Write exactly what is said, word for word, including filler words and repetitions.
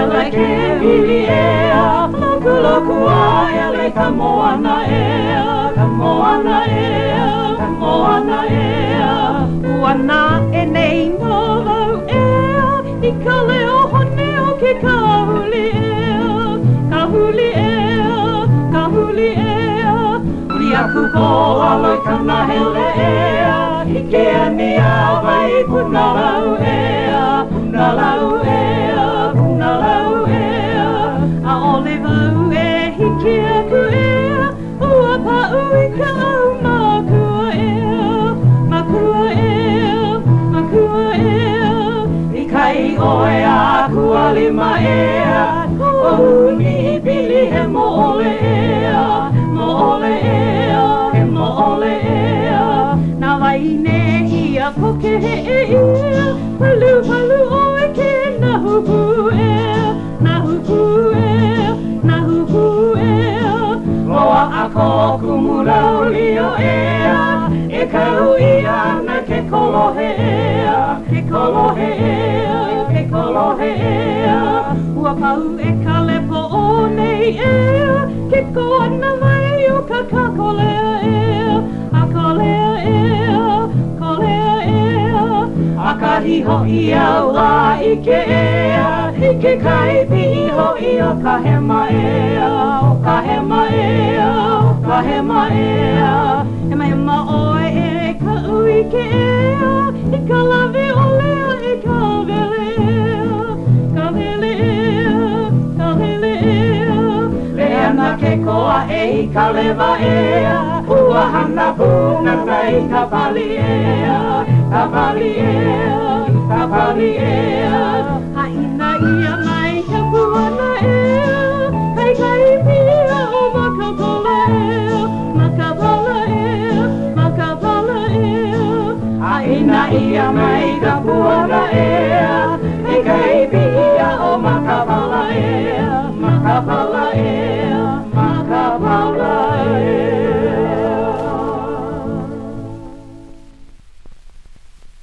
hele ke hili ea, loku loku a ele ka moana ea, ka moana ea, ka moana ea. Wana e nei no lau ea, I ka leo hone o ke kahuli ea, kahuli ea, kahuli ea. Uri aku ko aloi kana hele ea, I ke ani awai puna lau ea, puna lau ea, puna lau ea. A ole vau e hiki aku ea, ua pa ui ka au makua ea, makua ea, makua ea. I kai oe aku a lima ea, o uni I pili he mo ole ea, mo ole ea, he mo ole ea. Na waine ia poke he e ia, palu palu oe ke na hupu ea, na hupu ea, na hupu ea. Loa ako kumulauli o ea, e kau ia na ke kolohe ea, ke kolohe ea, ke kolohe ea. Ua pau e ka lepo o nei ea, ke koana mai o ka kakolea ea, a kolea ea, kolea ea. A ka hiho I au a I ke ea, I ke kaipi ho I o ka hema ea, o ka hema ea, o ka hema ea. Hema hema oe e ka ui ke ea, I ka lawe o lea e ka vele ea, ka vele ea, ka vele ea. Lea na ke koa e I ka lewa ea, ua hana puna kai ka pali ea, ka pali ea, ka pali ea. Haina ia mai ka puana